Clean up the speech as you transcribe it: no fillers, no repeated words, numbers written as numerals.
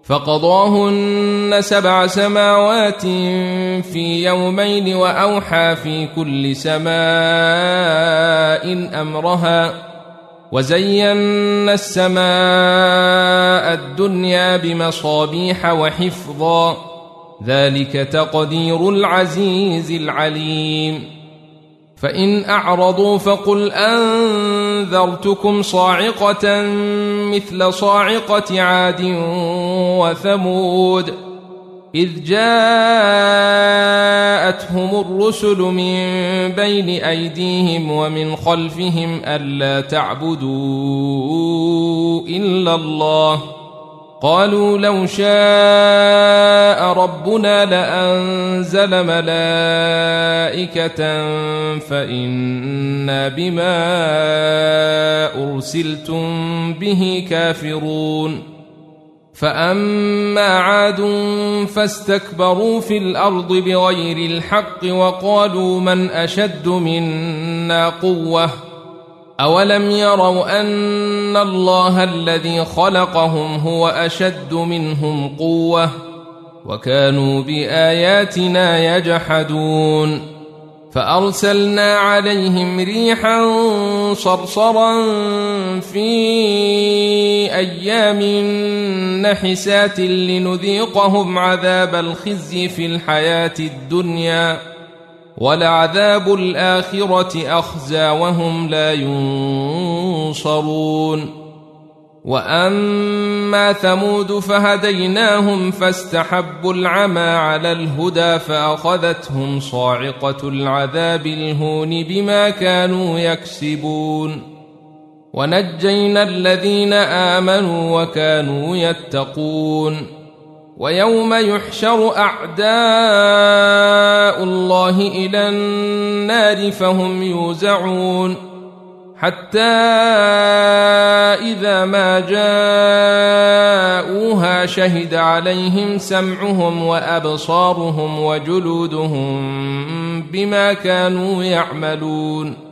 فقضاهن 7 سماوات في يومين وأوحى في كل سماء أمرها وزينا السماء الدنيا بمصابيح وحفظا ذلك تقدير العزيز العليم فإن أعرضوا فقل أنذرتكم صاعقة مثل صاعقة عاد وثمود إذ جاءتهم الرسل من بين أيديهم ومن خلفهم ألا تعبدوا إلا الله قالوا لو شاء ربنا لأنزل ملائكة فإنا بما أرسلتم به كافرون فأما عاد فاستكبروا في الأرض بغير الحق وقالوا من أشد منا قوة أولم يروا أن الله الذي خلقهم هو أشد منهم قوة وكانوا بآياتنا يجحدون فأرسلنا عليهم ريحا صرصرا في أيام نحسات لنذيقهم عذاب الخزي في الحياة الدنيا ولعذاب الآخرة أخزى وهم لا ينصرون وأما ثمود فهديناهم فاستحبوا العمى على الهدى فأخذتهم صاعقة العذاب الهون بما كانوا يكسبون ونجينا الذين آمنوا وكانوا يتقون ويوم يحشر أعداء الله إلى النار فهم يوزعون حتى إذا ما جاءوها شهد عليهم سمعهم وأبصارهم وجلودهم بما كانوا يعملون